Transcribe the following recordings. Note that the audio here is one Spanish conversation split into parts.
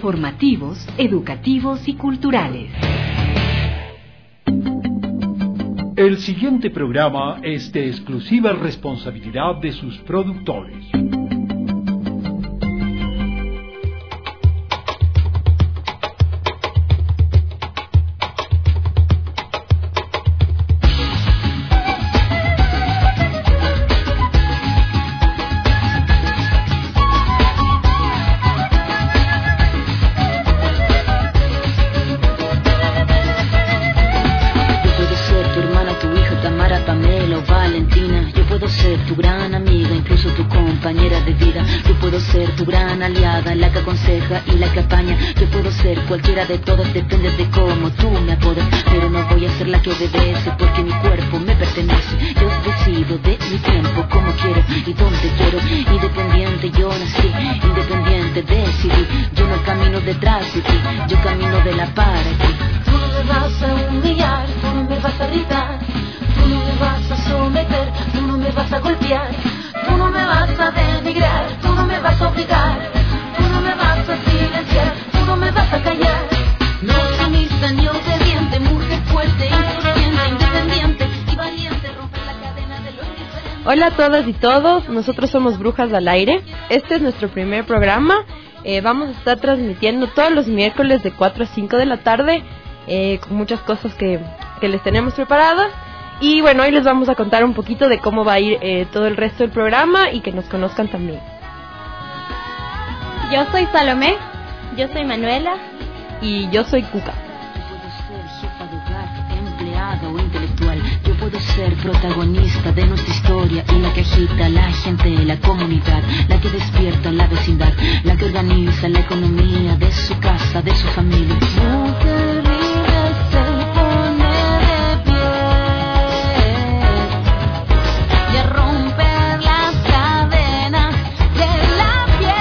informativos, educativos y culturales. El siguiente programa es de exclusiva responsabilidad de sus productores. La que aconseja y la que apaña. Yo puedo ser cualquiera de todas, depende de cómo tú me apodas. Pero no voy a ser la que obedece, porque mi cuerpo me pertenece. Yo decido de mi tiempo, como quiero y donde quiero. Independiente yo nací, independiente decidí. Yo no camino detrás de ti, yo camino de la para ti. Tú no me vas a humillar, tú no me vas a gritar, tú no me vas a someter, tú no me vas a golpear, tú no me vas a denigrar, tú no me vas a obligar. Tú no me vas a callar. No sumisa ni obediente, mujer fuerte, inconsciente, independiente y valiente, romper la cadena de lo indiferente. Hola a todas y todos, nosotros somos Brujas al Aire. Este es nuestro primer programa. Vamos a estar transmitiendo todos los miércoles de 4 a 5 de la tarde, con muchas cosas que les tenemos preparadas. Y bueno, hoy les vamos a contar un poquito de cómo va a ir todo el resto del programa y que nos conozcan también. Yo soy Salomé. Yo soy Manuela. Y yo soy Cuca. Yo puedo ser jefa de hogar, empleada o intelectual. Yo puedo ser protagonista de nuestra historia y la que agita a la gente, la comunidad, la que despierta la vecindad, la que organiza la economía de su casa, de su familia. Mujer libre se pone de pie y a romper las cadenas de la piel.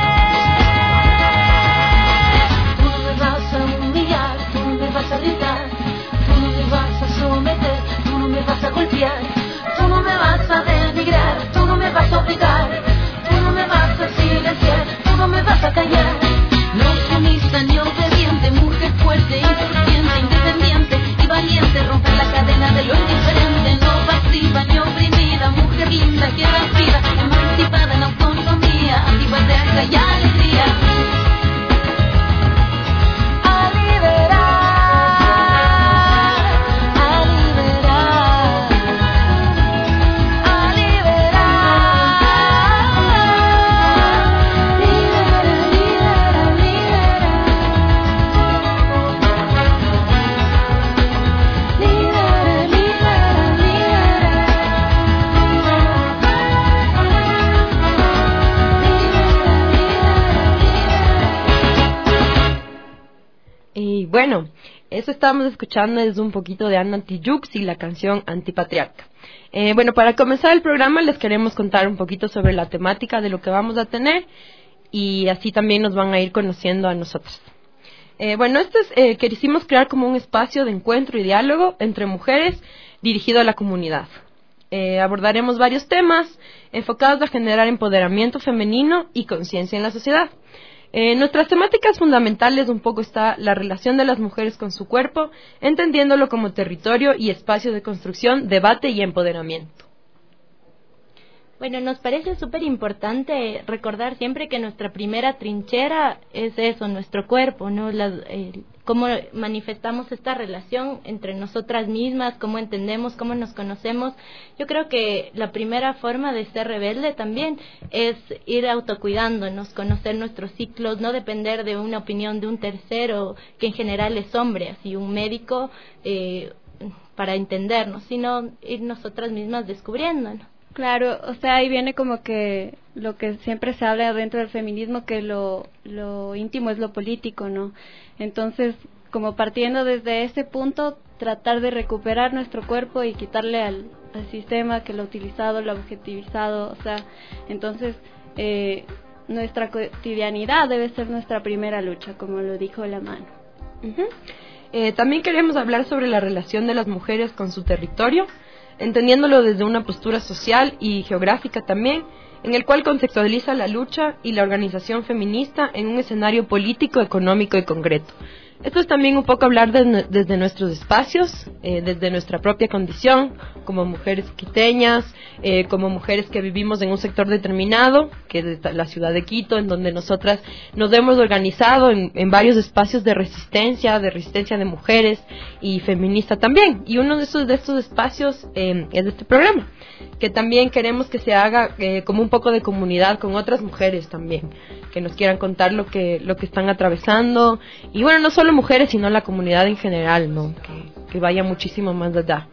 Tú no me vas a someter, tú no me vas a golpear, tú no me vas a denigrar, tú no me vas a obligar, tú no me vas a silenciar, tú no me vas a callar. No sumisa ni obediente, mujer fuerte, inconsciente, independiente y valiente, romper la cadena de lo indiferente. No pasiva ni oprimida, mujer linda que da vida, emancipada en autonomía, antipatriarca y alegría. Bueno, eso estábamos escuchando es un poquito de Ana Tijoux y la canción Antipatriarca. Bueno, para comenzar el programa les queremos contar un poquito sobre la temática de lo que vamos a tener y así también nos van a ir conociendo a nosotros. Bueno, quisimos crear como un espacio de encuentro y diálogo entre mujeres dirigido a la comunidad. Abordaremos varios temas enfocados a generar empoderamiento femenino y conciencia en la sociedad. Nuestras temáticas fundamentales un poco está la relación de las mujeres con su cuerpo, entendiéndolo como territorio y espacio de construcción, debate y empoderamiento. Bueno, nos parece súper importante recordar siempre que nuestra primera trinchera es eso, nuestro cuerpo, ¿no? Cómo manifestamos esta relación entre nosotras mismas, cómo entendemos, cómo nos conocemos. Yo creo que la primera forma de ser rebelde también es ir autocuidándonos, conocer nuestros ciclos, no depender de una opinión de un tercero, que en general es hombre, así un médico, para entendernos, sino ir nosotras mismas descubriéndonos. Claro, o sea, ahí viene como que lo que siempre se habla dentro del feminismo, que lo íntimo es lo político, ¿no? Entonces, como partiendo desde ese punto, tratar de recuperar nuestro cuerpo y quitarle al sistema que lo ha utilizado, lo ha objetivizado, o sea, entonces nuestra cotidianidad debe ser nuestra primera lucha, como lo dijo la mano. También queremos hablar sobre la relación de las mujeres con su territorio, entendiéndolo desde una postura social y geográfica también, en el cual contextualiza la lucha y la organización feminista en un escenario político, económico y concreto. Esto es también un poco hablar desde nuestros espacios, desde nuestra propia condición, como mujeres quiteñas, como mujeres que vivimos en un sector determinado, que es la ciudad de Quito, en donde nosotras nos hemos organizado en varios espacios de resistencia de mujeres y feminista también. Y uno de estos espacios es este programa, que también queremos que se haga como un poco de comunidad con otras mujeres también, que nos quieran contar lo que están atravesando. Y bueno, no solo mujeres, sino la comunidad en general, ¿no? Que vaya muchísimo más allá.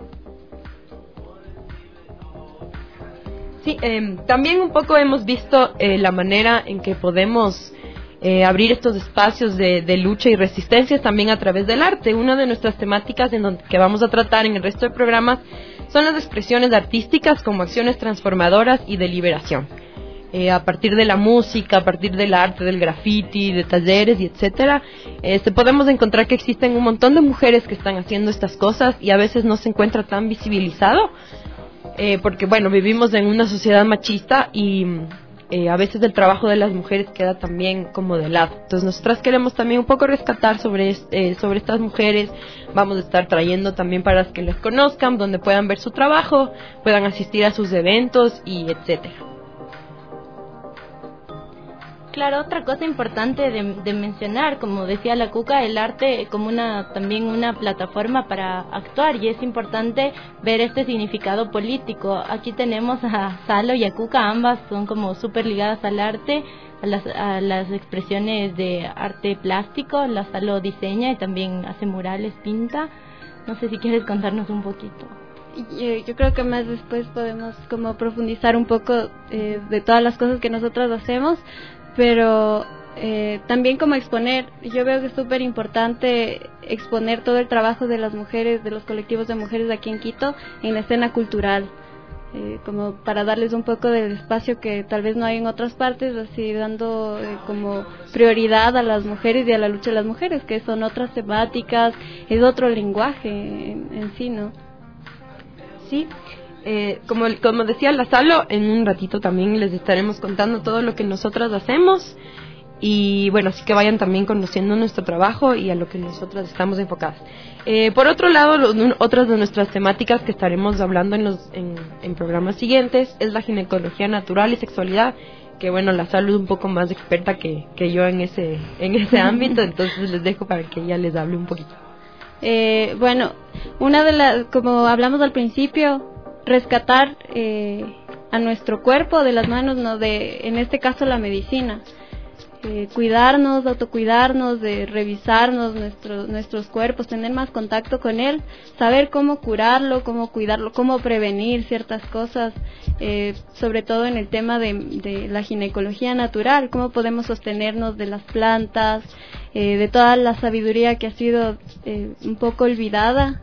Sí, también un poco hemos visto la manera en que podemos abrir estos espacios de lucha y resistencia también a través del arte. Una de nuestras temáticas que vamos a tratar en el resto de programas son las expresiones artísticas como acciones transformadoras y de liberación. A partir de la música, a partir del arte, del graffiti, de talleres y etcétera, podemos encontrar que existen un montón de mujeres que están haciendo estas cosas y a veces no se encuentra tan visibilizado, porque bueno, vivimos en una sociedad machista y a veces el trabajo de las mujeres queda también como de lado. Entonces nosotras queremos también un poco rescatar sobre estas mujeres. Vamos a estar trayendo también para que les conozcan, donde puedan ver su trabajo, puedan asistir a sus eventos y etcétera. Claro, otra cosa importante de mencionar, como decía la Cuca, el arte como también una plataforma para actuar, y es importante ver este significado político. Aquí tenemos a Salo y a Cuca, ambas son como súper ligadas al arte, a las expresiones de arte plástico. La Salo diseña y también hace murales, pinta. No sé si quieres contarnos un poquito. Yo creo que más después podemos como profundizar un poco de todas las cosas que nosotras hacemos, pero también como exponer. Yo veo que es súper importante exponer todo el trabajo de las mujeres, de los colectivos de mujeres de aquí en Quito, en la escena cultural, como para darles un poco del espacio que tal vez no hay en otras partes, así dando como prioridad a las mujeres y a la lucha de las mujeres, que son otras temáticas, es otro lenguaje en sí, ¿no? Sí. Como decía la Salo, en un ratito también les estaremos contando todo lo que nosotras hacemos, y bueno, así que vayan también conociendo nuestro trabajo y a lo que nosotras estamos enfocadas. Por otro lado, otras de nuestras temáticas que estaremos hablando en programas siguientes es la ginecología natural y sexualidad, que bueno, la Salo es un poco más experta que yo en ese ámbito, entonces les dejo para que ella les hable un poquito. Bueno, una de las, como hablamos al principio, rescatar a nuestro cuerpo de las manos, ¿no? En este caso la medicina, cuidarnos, autocuidarnos, de revisarnos nuestros cuerpos, tener más contacto con él, saber cómo curarlo, cómo cuidarlo, cómo prevenir ciertas cosas, sobre todo en el tema de la ginecología natural, cómo podemos sostenernos de las plantas, de toda la sabiduría que ha sido un poco olvidada,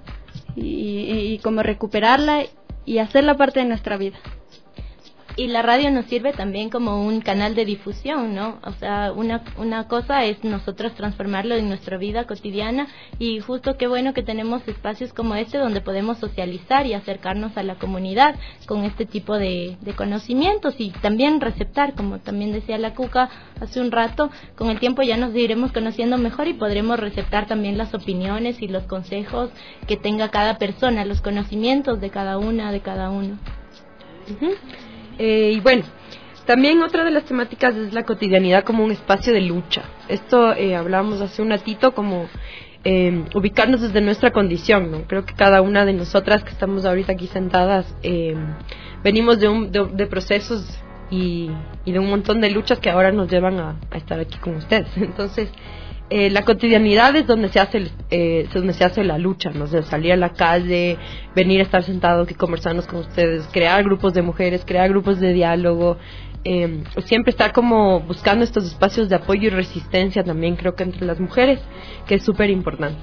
y cómo recuperarla y hacerla parte de nuestra vida. Y la radio nos sirve también como un canal de difusión, ¿no? O sea, una cosa es nosotros transformarlo en nuestra vida cotidiana, y justo qué bueno que tenemos espacios como este donde podemos socializar y acercarnos a la comunidad con este tipo de conocimientos, y también receptar, como también decía la Cuca hace un rato, con el tiempo ya nos iremos conociendo mejor y podremos receptar también las opiniones y los consejos que tenga cada persona, los conocimientos de cada una, de cada uno. Uh-huh. Y bueno, también otra de las temáticas es la cotidianidad como un espacio de lucha. Esto hablábamos hace un ratito, como ubicarnos desde nuestra condición, ¿no? Creo que cada una de nosotras que estamos ahorita aquí sentadas venimos de procesos y de un montón de luchas que ahora nos llevan a estar aquí con ustedes. Entonces, la cotidianidad es donde se hace la lucha, ¿no? O sea, salir a la calle, venir a estar sentados y conversarnos con ustedes, crear grupos de mujeres, crear grupos de diálogo, siempre estar como buscando estos espacios de apoyo y resistencia también, creo que entre las mujeres, que es súper importante.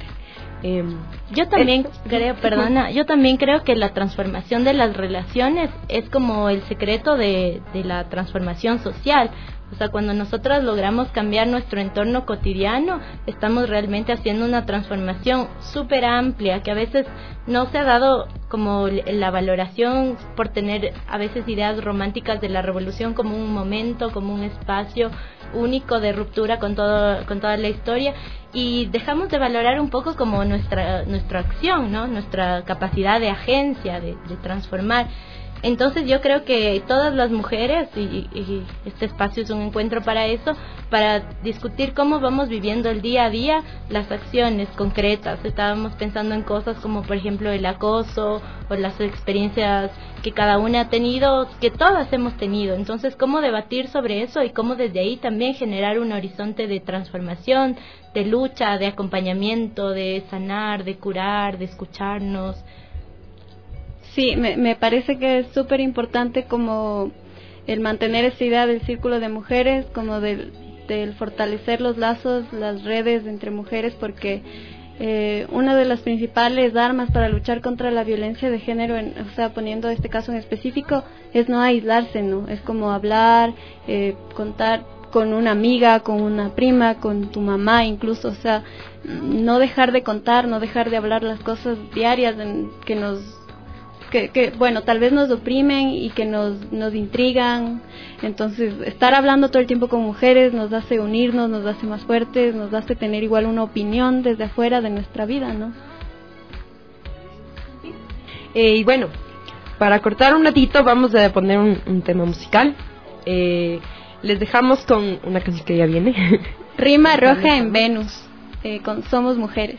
Yo también creo que la transformación de las relaciones es como el secreto de la transformación social. O sea, cuando nosotras logramos cambiar nuestro entorno cotidiano, estamos realmente haciendo una transformación súper amplia, que a veces no se ha dado como la valoración por tener a veces ideas románticas de la revolución como un momento, como un espacio único de ruptura con toda la historia, y dejamos de valorar un poco como nuestra acción, ¿no? Nuestra capacidad de agencia, de transformar. Entonces yo creo que todas las mujeres, y este espacio es un encuentro para eso, para discutir cómo vamos viviendo el día a día, las acciones concretas. Estábamos pensando en cosas como por ejemplo el acoso o las experiencias que cada una ha tenido, que todas hemos tenido. Entonces cómo debatir sobre eso y cómo desde ahí también generar un horizonte de transformación, de lucha, de acompañamiento, de sanar, de curar, de escucharnos. Sí, me parece que es súper importante como el mantener esa idea del círculo de mujeres, como del fortalecer los lazos, las redes entre mujeres, porque una de las principales armas para luchar contra la violencia de género, o sea, poniendo este caso en específico, es no aislarse, ¿no? Es como hablar, contar con una amiga, con una prima, con tu mamá incluso, o sea, no dejar de contar, no dejar de hablar las cosas diarias que bueno, tal vez nos oprimen y que nos intrigan. Entonces, estar hablando todo el tiempo con mujeres nos hace unirnos, nos hace más fuertes, nos hace tener igual una opinión desde afuera de nuestra vida, ¿no? Y bueno, para cortar un ratito vamos a poner un tema musical. Les dejamos con una canción que ya viene. Rima Roja en Venus, con Somos Mujeres.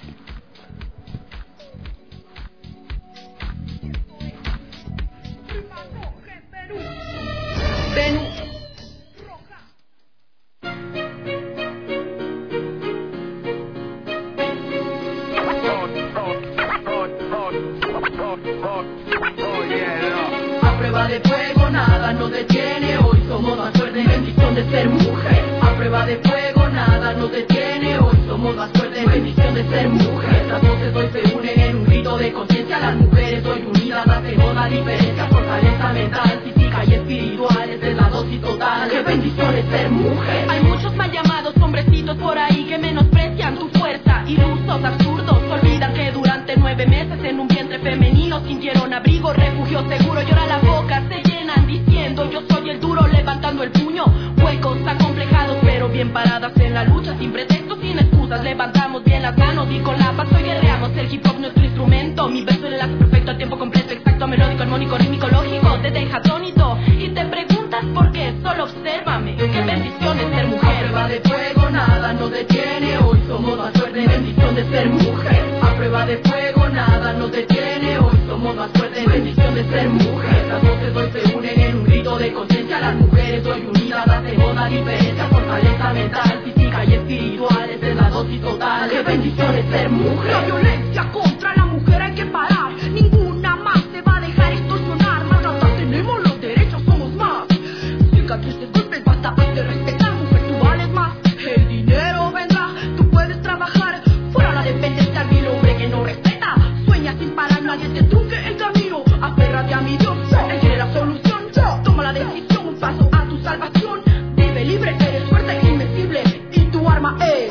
A prueba de fuego nada nos detiene, hoy somos más fuertes, bendición de ser mujer. A prueba de fuego nada nos detiene, hoy somos más fuertes, bendición de ser mujer. Las voces hoy se unen en un grito de conciencia, las mujeres hoy unidas hacemos la diferencia. Fortaleza mental, física y espiritual, esa es la dosis total, qué bendición es ser mujer. Hay muchos mal llamados hombrecitos por ahí que menosprecian tu fuerza, ilusos, absurdos, olvidan que durante 9 meses en un vientre femenino sintieron abrigo, refugio seguro, y ahora las bocas se llenan diciendo yo soy el duro, levantando el puño, huecos acomplejados pero bien paradas en la lucha, sin pretextos, sin excusas, levantamos bien las manos y con la paz hoy guerreamos, el hip hop nuestro instrumento, mi verso el enlace perfecto a tiempo completo, exacto, melódico, armónico, rítmico, lógico, te deja atónito y te preguntas por qué, solo obsérvame, qué bendición es ser mujer. A prueba de fuego nada nos detiene, hoy somos más fuertes, bendición de ser mujer. A prueba de fuego nada nos detiene, hoy somos más fuertes, bendición de ser mujer. Las voces hoy se unen en un grito de conciencia, las mujeres hoy unidas hacemos la diferencia. Fortaleza mental, física y espiritual, esa es la dosis total, qué bendición es ser mujer. La violencia contra la mujer hay que parar, ninguna más se va a dejar extorsionar. Maltratar tenemos los derechos, somos más. Cicatrices, golpes, basta de respetar, mujer, tú vales más. El dinero vendrá, tú puedes trabajar, fuera la dependencia del hombre que no respeta. Sueña sin parar, nadie te trunque el camino. Aférrate a mi Dios, él quiere la solución. Toma la decisión, un paso a tu salvación. Vive libre, eres fuerte e invencible, y tu arma es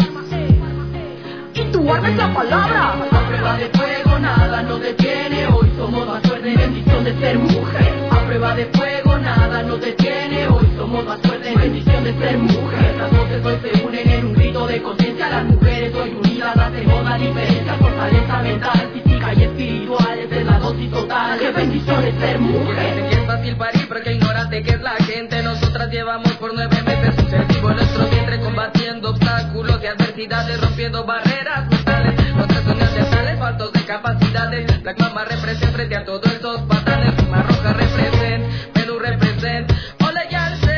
la palabra. A prueba de fuego nada nos detiene, hoy somos más fuertes, bendición de ser mujer. A prueba de fuego nada nos detiene, hoy somos más fuertes, bendición de ser mujer. Las voces hoy se unen en un grito de conciencia, las mujeres hoy unidas hacemos la diferencia. Fortaleza mental, física y espiritual, esa es la dosis total, qué bendición es ser mujer. Es fácil parir porque ignorante que es la gente, nosotras llevamos por 9 meses un ser vivo en nuestro vientre, combatiendo obstáculos y adversidades, rompiendo barreras brutales, nuestras zonas neandertales, faltos de capacidades. Black Mama represent frente a todos estos patanes, Rima Roja represent, Menú represent, ole ya sé.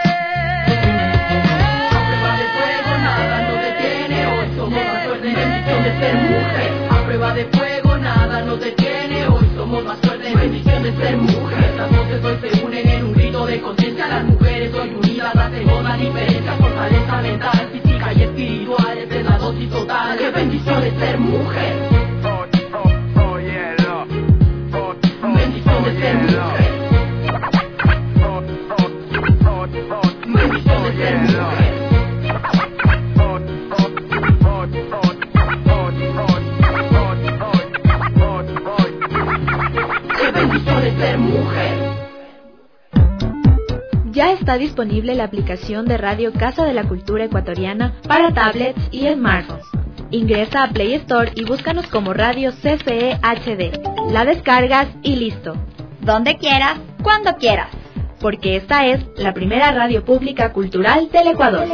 A prueba de fuego nada nos detiene, hoy somos más fuertes, bendición de ser mujer. A prueba de fuego nada nos detiene, hoy somos más fuertes, bendición de ser mujer. Las voces hoy se unen en un grito de conciencia, las mujeres hoy unidas hacemos la diferencia. Fortaleza mental, física y espiritual, esa es la dosis total, qué bendición es ser mujer. Bendición de ser mujer. Bendición de ser mujer. está disponible la aplicación de Radio Casa de la Cultura Ecuatoriana para tablets y smartphones. Ingresa a Play Store y búscanos como Radio CCE HD. La descargas y listo. Donde quieras, cuando quieras. Porque esta es la primera radio pública cultural del Ecuador.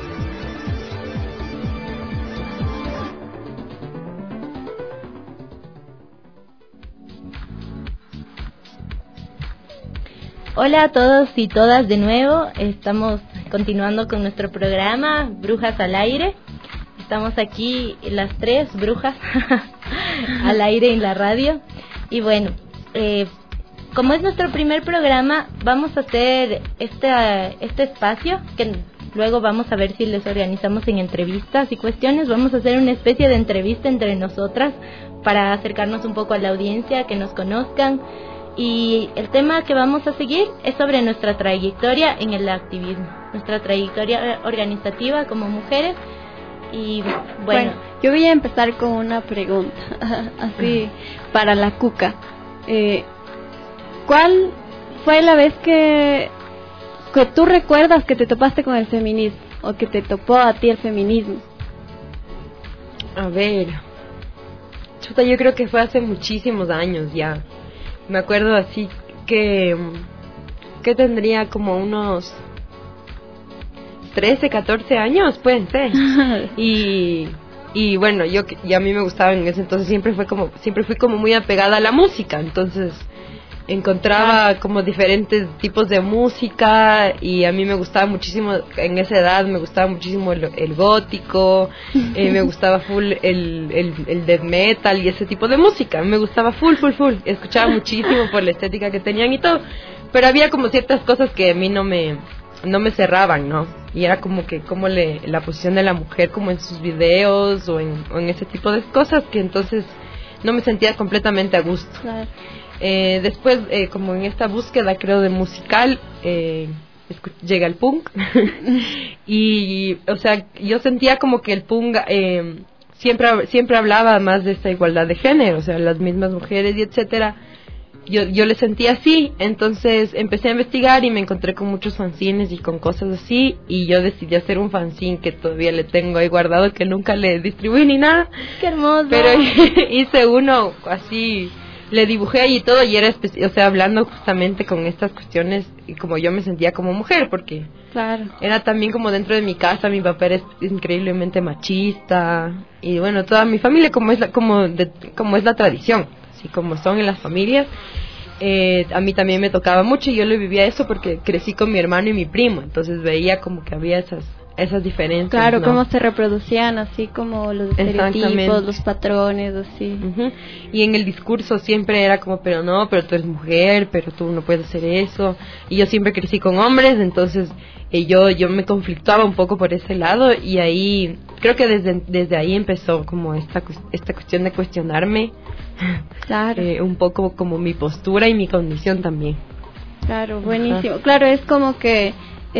Hola a todos y todas de nuevo. Estamos continuando con nuestro programa Brujas al Aire. Estamos aquí las tres brujas al aire en la radio. Y bueno, como es nuestro primer programa, vamos a hacer este espacio que luego vamos a ver si les organizamos en entrevistas y cuestiones. Vamos a hacer una especie de entrevista entre nosotras para acercarnos un poco a la audiencia, que nos conozcan. Y el tema que vamos a seguir es sobre nuestra trayectoria en el activismo, nuestra trayectoria organizativa como mujeres. Y bueno, yo voy a empezar con una pregunta, así para la Cuca. ¿Cuál fue la vez que tú recuerdas que te topaste con el feminismo o que te topó a ti el feminismo? A ver, chuta, yo creo que fue hace muchísimos años ya. Me acuerdo así que tendría como unos 13, 14 años, pueden ser. Y bueno, y a mí me gustaba en ese entonces, siempre fui como muy apegada a la música, entonces encontraba como diferentes tipos de música y a mí me gustaba muchísimo, en esa edad me gustaba muchísimo el gótico, me gustaba full el death metal y ese tipo de música, me gustaba full, escuchaba muchísimo por la estética que tenían y todo, pero había como ciertas cosas que a mí no me cerraban, ¿no? Y era como que la posición de la mujer como en sus videos o en ese tipo de cosas, que entonces no me sentía completamente a gusto. Claro. Después, como en esta búsqueda, creo, de musical, llega el punk. Y, o sea, yo sentía como que el punk siempre hablaba más de esta igualdad de género, o sea, las mismas mujeres y etcétera. Yo le sentía así, entonces empecé a investigar y me encontré con muchos fanzines y con cosas así, y yo decidí hacer un fanzine que todavía le tengo ahí guardado, que nunca le distribuí ni nada. ¡Qué hermoso! Pero hice uno así, le dibujé y todo, y era o sea, hablando justamente con estas cuestiones y como yo me sentía como mujer, porque claro, era también como dentro de mi casa, mi papá era increíblemente machista, y bueno, toda mi familia como es la tradición, así como son en las familias. A mí también me tocaba mucho y yo lo vivía eso porque crecí con mi hermano y mi primo, entonces veía como que había esas diferencias. Claro, ¿no? Cómo se reproducían, así como los estereotipos, los patrones, así. Uh-huh. Y en el discurso siempre era como, pero tú eres mujer, pero tú no puedes hacer eso. Y yo siempre crecí con hombres, entonces yo me conflictuaba un poco por ese lado, y ahí creo que desde ahí empezó como esta cuestión de cuestionarme. Claro. Un poco como mi postura y mi condición también. Claro, buenísimo. Ajá. Claro, es como que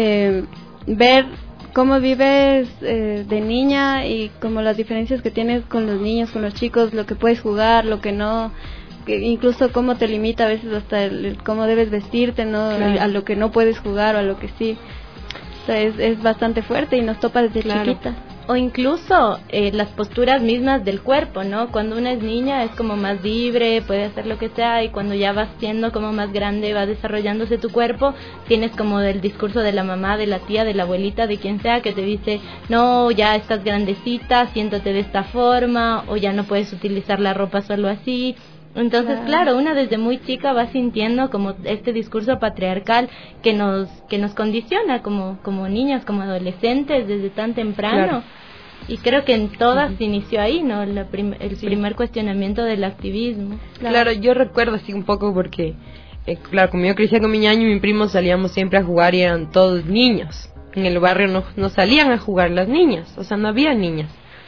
ver cómo vives de niña y como las diferencias que tienes con los niños, con los chicos, lo que puedes jugar, lo que no, que incluso cómo te limita a veces hasta cómo debes vestirte, ¿no? Claro. A lo que no puedes jugar o a lo que sí. O sea, es bastante fuerte y nos topa desde chiquita. O incluso las posturas mismas del cuerpo, ¿no? Cuando una es niña es como más libre, puede hacer lo que sea, y cuando ya vas siendo como más grande, va desarrollándose tu cuerpo, tienes como del discurso de la mamá, de la tía, de la abuelita, de quien sea, que te dice, no, ya estás grandecita, siéntate de esta forma, o ya no puedes utilizar la ropa solo así. Entonces, claro, una desde muy chica va sintiendo como este discurso patriarcal que nos condiciona como niñas, como adolescentes desde tan temprano. Claro. Y creo que en todas se inició ahí, ¿no? El primer cuestionamiento del activismo. Claro, yo recuerdo así un poco porque, claro, como yo crecía con mi ñaño y mi primo, salíamos siempre a jugar y eran todos niños. En el barrio no salían a jugar las niñas, o sea, no había niñas.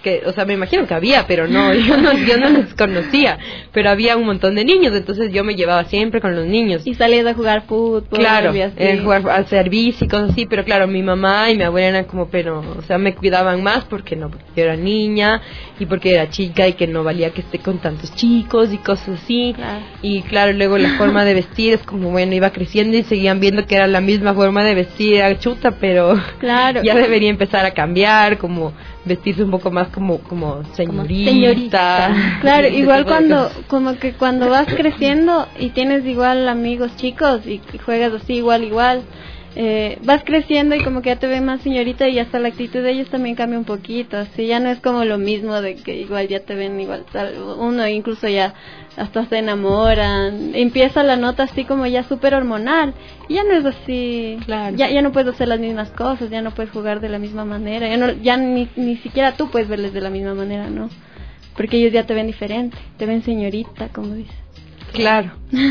que, o sea, me imagino que había, pero no, yo no les conocía, pero había un montón de niños, entonces yo me llevaba siempre con los niños. Y salías a jugar fútbol. Claro, jugar, a hacer bici y cosas así, pero claro, mi mamá y mi abuela eran como, pero, o sea, me cuidaban más porque yo era niña y porque era chica y que no valía que esté con tantos chicos y cosas así. Claro. Y claro, luego la forma de vestir es como, bueno, iba creciendo y seguían viendo que era la misma forma de vestir, era chuta, pero claro, ya debería empezar a cambiar, como vestirse un poco más como señorita. Claro, igual cuando vas creciendo y tienes igual amigos chicos y juegas así igual, vas creciendo y como que ya te ven más señorita y hasta la actitud de ellos también cambia un poquito, así ya no es como lo mismo de que igual ya te ven igual, uno incluso ya hasta se enamoran, empieza la nota así como ya súper hormonal, y ya no es así, claro. ya no puedes hacer las mismas cosas, ya no puedes jugar de la misma manera, ya ni siquiera tú puedes verles de la misma manera, ¿no? Porque ellos ya te ven diferente, te ven señorita, como dices. Claro.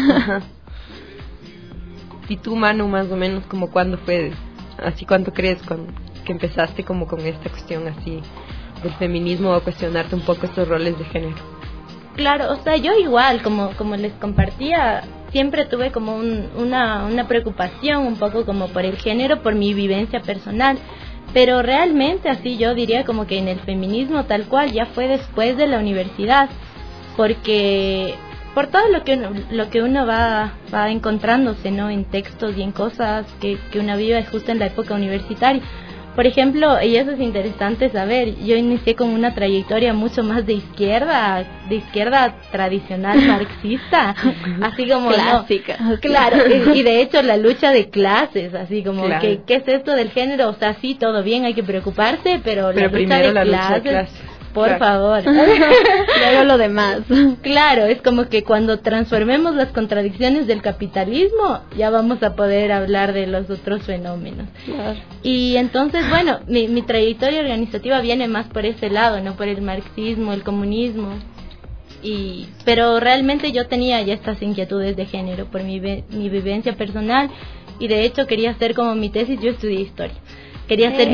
¿Y tú, Manu, más o menos como cuándo fue, así cuánto crees que empezaste como con esta cuestión así del feminismo o cuestionarte un poco estos roles de género? Claro, o sea, yo igual, como les compartía, siempre tuve como una preocupación un poco como por el género, por mi vivencia personal, pero realmente así yo diría como que en el feminismo tal cual ya fue después de la universidad, porque por todo lo que uno va encontrándose, ¿no? En textos y en cosas que uno vive justo en la época universitaria. Por ejemplo, y eso es interesante saber, yo inicié con una trayectoria mucho más de izquierda tradicional marxista, así como clásica. No, claro, y de hecho la lucha de clases, así como claro. ¿Qué es esto del género? O sea, sí, todo bien, hay que preocuparse, pero la lucha de clases, por favor. Luego lo demás. Claro, es como que cuando transformemos las contradicciones del capitalismo, ya vamos a poder hablar de los otros fenómenos. Claro. Y entonces, bueno, mi trayectoria organizativa viene más por ese lado, no por el marxismo, el comunismo. Pero realmente yo tenía ya estas inquietudes de género por mi vivencia personal, y de hecho quería hacer como mi tesis, yo estudié historia. Quería hacer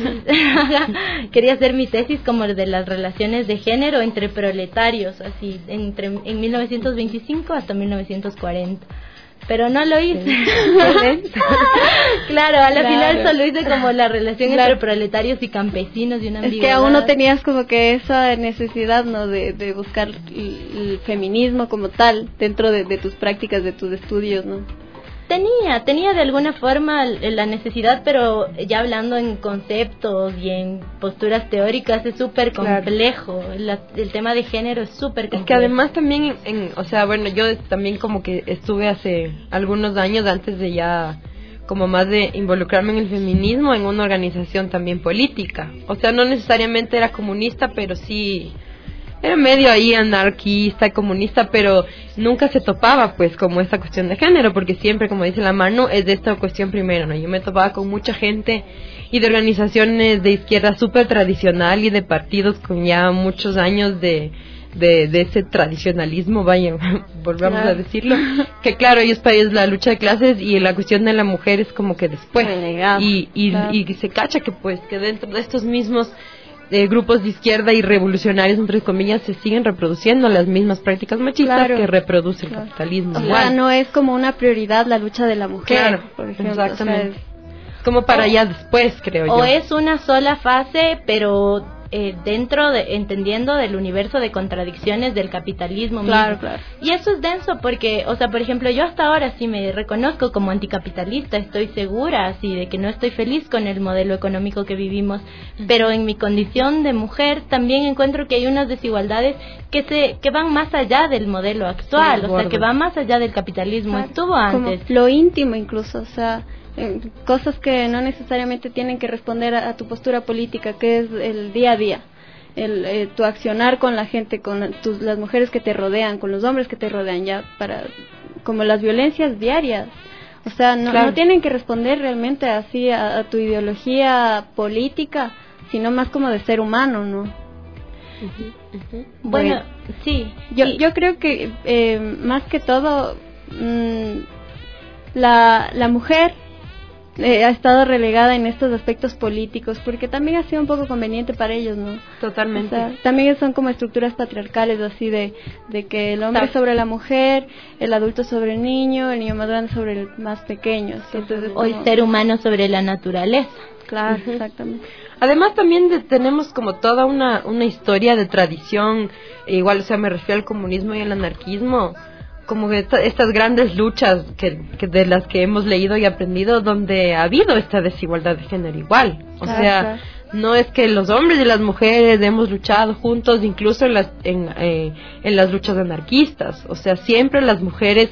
mi tesis como de las relaciones de género entre proletarios, así en 1925 hasta 1940. Pero no lo hice. Claro, a la final solo hice como la relación entre proletarios y campesinos y una ambigüedad. Es que aún no tenías como que esa necesidad, ¿no? De buscar el feminismo como tal dentro de tus prácticas, de tus estudios, ¿no? Tenía de alguna forma la necesidad, pero ya hablando en conceptos y en posturas teóricas es súper complejo. Claro. El tema de género es súper complejo. Es que además también, o sea, bueno, yo también como que estuve hace algunos años antes de ya como más de involucrarme en el feminismo en una organización también política. O sea, no necesariamente era comunista, pero sí era medio ahí anarquista, comunista, pero nunca se topaba pues como esta cuestión de género, porque siempre, como dice la Manu, es de esta cuestión primero, ¿no? Yo me topaba con mucha gente y de organizaciones de izquierda súper tradicional y de partidos con ya muchos años de ese tradicionalismo, vaya, volvamos a decirlo, que claro, ellos para la lucha de clases y la cuestión de la mujer es como que después, y se cacha que pues que dentro de estos mismos grupos de izquierda y revolucionarios, entre comillas, se siguen reproduciendo las mismas prácticas machistas que reproduce el capitalismo. O sea, no es como una prioridad la lucha de la mujer, por ejemplo. Exactamente. O sea, como para allá después, creo yo. O es una sola fase, pero entendiendo del universo de contradicciones del capitalismo mismo. Claro. Y eso es denso porque, o sea, por ejemplo, yo hasta ahora sí me reconozco como anticapitalista, estoy segura así de que no estoy feliz con el modelo económico que vivimos, pero en mi condición de mujer también encuentro que hay unas desigualdades que van más allá del modelo actual, o sea, que van más allá del capitalismo. Estuvo antes. Como lo íntimo incluso, o sea, cosas que no necesariamente tienen que responder a tu postura política, que es el día a día, tu accionar con la gente, con las mujeres que te rodean, con los hombres que te rodean, ya como las violencias diarias. O sea, no tienen que responder realmente así a tu ideología política, sino más como de ser humano, ¿no? Bueno, sí. Yo creo que más que todo la mujer ha estado relegada en estos aspectos políticos, porque también ha sido un poco conveniente para ellos, ¿no? Totalmente. O sea, también son como estructuras patriarcales, así de que el hombre sobre la mujer, el adulto sobre el niño más grande sobre el más pequeño. Entonces, o el ser humano sobre la naturaleza. Claro, exactamente. Además también tenemos como toda una historia de tradición, igual, o sea, me refiero al comunismo y al anarquismo, como que estas grandes luchas que de las que hemos leído y aprendido, donde ha habido esta desigualdad de género igual. O sea, no es que los hombres y las mujeres hemos luchado juntos, incluso en las luchas anarquistas. O sea, siempre las mujeres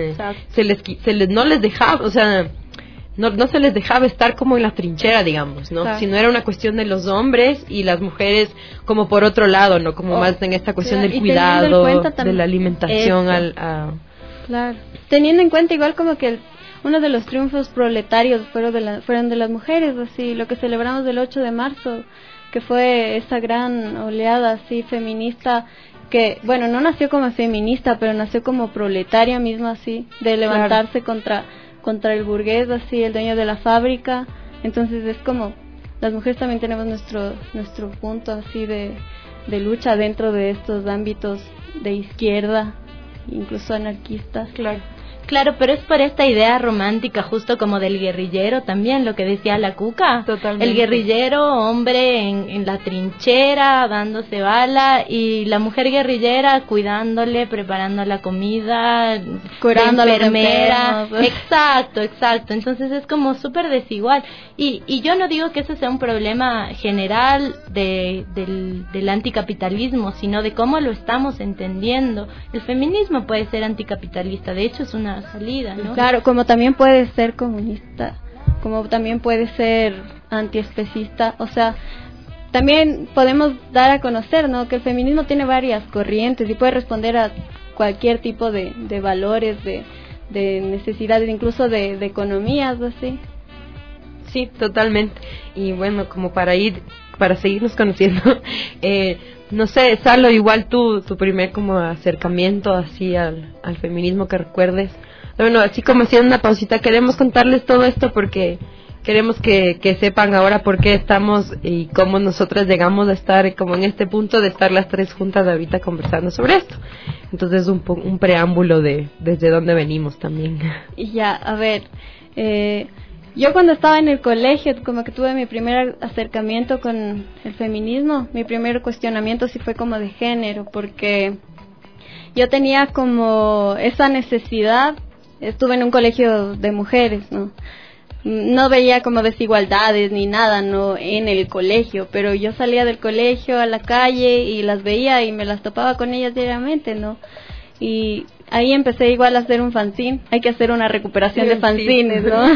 no les dejaba, o sea, no se les dejaba estar como en la trinchera, digamos, ¿no? Claro. Sino era una cuestión de los hombres y las mujeres como por otro lado, ¿no? Como más en esta cuestión del cuidado, de la alimentación Claro. Teniendo en cuenta igual como que uno de los triunfos proletarios fueron de las mujeres, así, lo que celebramos del 8 de marzo, que fue esa gran oleada así feminista que, bueno, no nació como feminista, pero nació como proletaria misma, así, de levantarse contra el burgués, así, el dueño de la fábrica. Entonces es como, las mujeres también tenemos nuestro punto así de lucha dentro de estos ámbitos de izquierda, incluso anarquistas. Claro, pero es por esta idea romántica, justo como del guerrillero también, lo que decía la Cuca. Totalmente. El guerrillero, hombre en la trinchera, dándose bala, y la mujer guerrillera cuidándole, preparando la comida, curando a la enfermera. Exacto. Entonces es como súper desigual. Y yo no digo que ese sea un problema general del anticapitalismo, sino de cómo lo estamos entendiendo. El feminismo puede ser anticapitalista, de hecho es una salida, ¿no? Claro, como también puede ser comunista, como también puede ser antiespecista, o sea, también podemos dar a conocer, ¿no?, que el feminismo tiene varias corrientes y puede responder a cualquier tipo de valores, de necesidades, incluso de economías, así. Sí, totalmente. Y bueno, como para seguirnos conociendo, no sé, Salo, igual tu primer como acercamiento así al feminismo que recuerdes. Bueno, así como haciendo una pausita, queremos contarles todo esto porque queremos que sepan ahora por qué estamos y cómo nosotras llegamos a estar como en este punto de estar las tres juntas ahorita conversando sobre esto. Entonces un preámbulo de desde dónde venimos también. Y ya, a ver, yo cuando estaba en el colegio, como que tuve mi primer acercamiento con el feminismo, mi primer cuestionamiento sí fue como de género, porque yo tenía como esa necesidad, estuve en un colegio de mujeres, no veía como desigualdades ni nada, no, en el colegio, pero yo salía del colegio a la calle y las veía y me las topaba con ellas diariamente, ¿no? Y ahí empecé igual a hacer un fanzine. Hay que hacer una recuperación de fanzines, ¿no?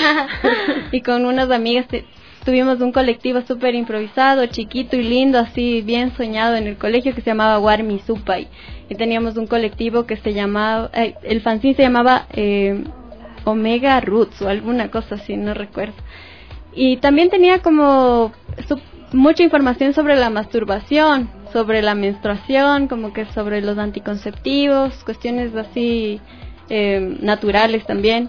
Y con unas amigas tuvimos un colectivo súper improvisado, chiquito y lindo, así bien soñado en el colegio, que se llamaba Warmi Supai. Y teníamos un colectivo que se llamaba, el fanzine se llamaba Omega Roots o alguna cosa así, no recuerdo. Y también tenía como mucha información sobre la masturbación, sobre la menstruación, como que sobre los anticonceptivos, cuestiones así naturales también.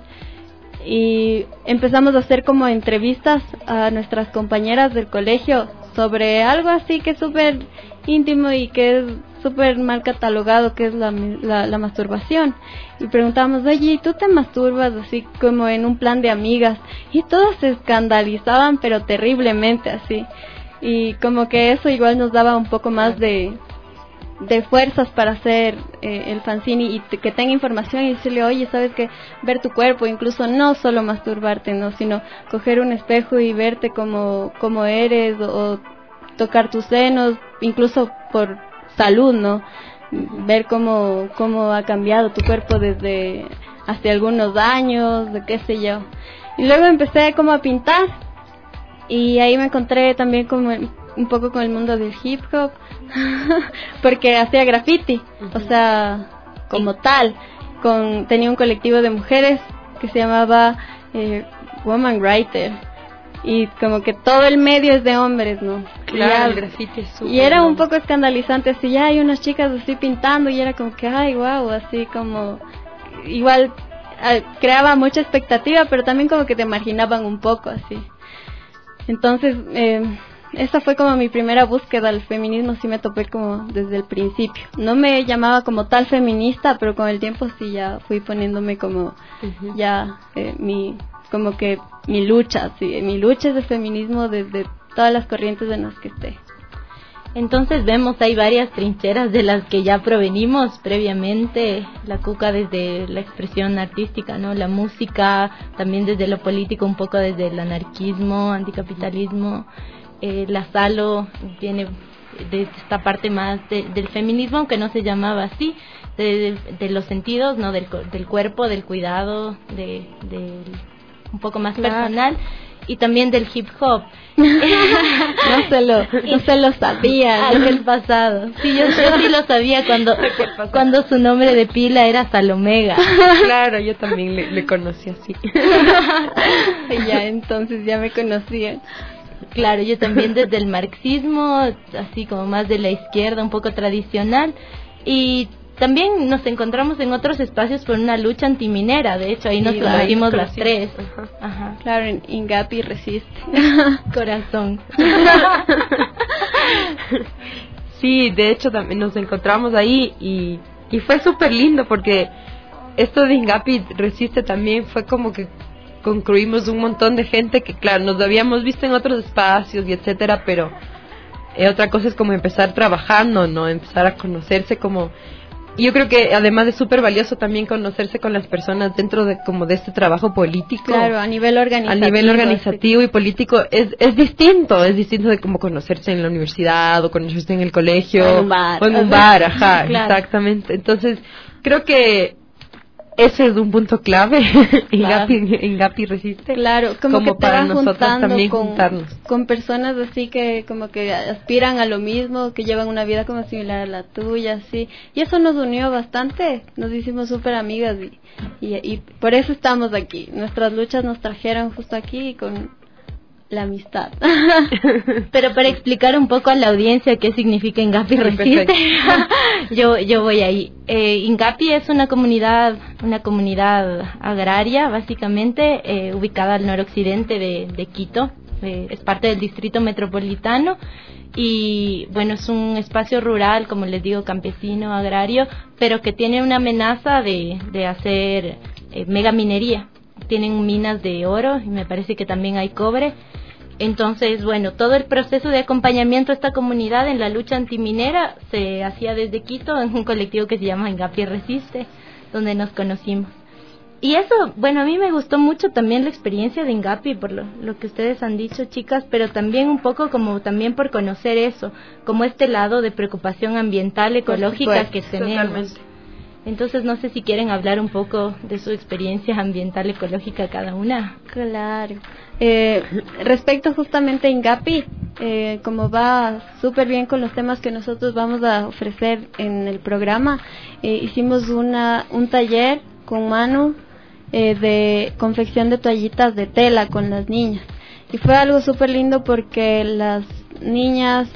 Y empezamos a hacer como entrevistas a nuestras compañeras del colegio sobre algo así que es súper íntimo y que es súper mal catalogado, que es la masturbación. Y preguntábamos, oye, ¿tú te masturbas? Así como en un plan de amigas. Y todas se escandalizaban, pero terriblemente así. Y como que eso igual nos daba un poco más de fuerzas para hacer el fanzine y que tenga información y decirle, oye, sabes que ver tu cuerpo, incluso no solo masturbarte, no, sino coger un espejo y verte como eres, o tocar tus senos, incluso por salud, ¿no? Ver cómo ha cambiado tu cuerpo desde hace algunos años, de qué sé yo. Y luego empecé como a pintar. Y ahí me encontré también como un poco con el mundo del hip hop, porque hacía graffiti, o sea, como tal. Tenía un colectivo de mujeres que se llamaba Woman Writer, y como que todo el medio es de hombres, ¿no? Claro, el graffiti es súper. Y era un poco escandalizante, así, ya hay unas chicas así pintando, y era como que, ay, wow, así como, igual creaba mucha expectativa, pero también como que te marginaban un poco así. Entonces, esa fue como mi primera búsqueda al feminismo, sí me topé como desde el principio. No me llamaba como tal feminista, pero con el tiempo sí ya fui poniéndome como ya como que mi lucha es de feminismo desde todas las corrientes en las que esté. Entonces vemos, hay varias trincheras de las que ya provenimos previamente, la Cuca desde la expresión artística, ¿no? La música, también desde lo político, un poco desde el anarquismo, anticapitalismo, la Salo viene de esta parte más del feminismo, aunque no se llamaba así, de los sentidos, ¿no? Del cuerpo, del cuidado, de un poco más personal. Y también del hip hop. No se lo sabía. El pasado. Sí, yo sí lo sabía cuando su nombre de pila era Salomega. Claro, yo también le conocí así. Ya, entonces ya me conocían. Claro, yo también desde el marxismo, así como más de la izquierda, un poco tradicional. Y también nos encontramos en otros espacios por una lucha antiminera, de hecho ahí nos conocimos las tres. Ajá. Claro, en Ingapi resiste. Corazón. Sí, de hecho también nos encontramos ahí y fue súper lindo porque esto de Ingapi resiste también fue como que concluimos un montón de gente que claro, nos habíamos visto en otros espacios y etcétera, pero otra cosa es como empezar trabajando, ¿no? Empezar a conocerse como... Yo creo que además es súper valioso también conocerse con las personas dentro de como de este trabajo político. Claro, a nivel organizativo y político es distinto de como conocerse en la universidad o conocerse en el colegio o en un bar, ajá, claro. Exactamente. Entonces, creo que ese es un punto clave en Gapi Resiste. Claro, como que te para vas nosotros también juntarnos con personas así que como que aspiran a lo mismo, que llevan una vida como similar a la tuya, así. Y eso nos unió bastante, nos hicimos súper amigas y por eso estamos aquí. Nuestras luchas nos trajeron justo aquí con la amistad. Pero para explicar un poco a la audiencia qué significa Ingapi Resiste, yo voy ahí. Ingapi es una comunidad agraria, básicamente, ubicada al noroccidente de Quito. Es parte del distrito metropolitano y bueno, es un espacio rural, como les digo, campesino, agrario, pero que tiene una amenaza de hacer megaminería. Tienen minas de oro y me parece que también hay cobre. Entonces, bueno, todo el proceso de acompañamiento a esta comunidad en la lucha antiminera se hacía desde Quito en un colectivo que se llama Ingapi Resiste, donde nos conocimos. Y eso, bueno, a mí me gustó mucho también la experiencia de Ingapi, por lo que ustedes han dicho, chicas, pero también un poco como también por conocer eso, como este lado de preocupación ambiental, ecológica que tenemos. Totalmente. Entonces, no sé si quieren hablar un poco de su experiencia ambiental ecológica cada una. Claro. Respecto justamente a Ingapi, como va súper bien con los temas que nosotros vamos a ofrecer en el programa, hicimos un taller con Manu de confección de toallitas de tela con las niñas. Y fue algo súper lindo porque las niñas...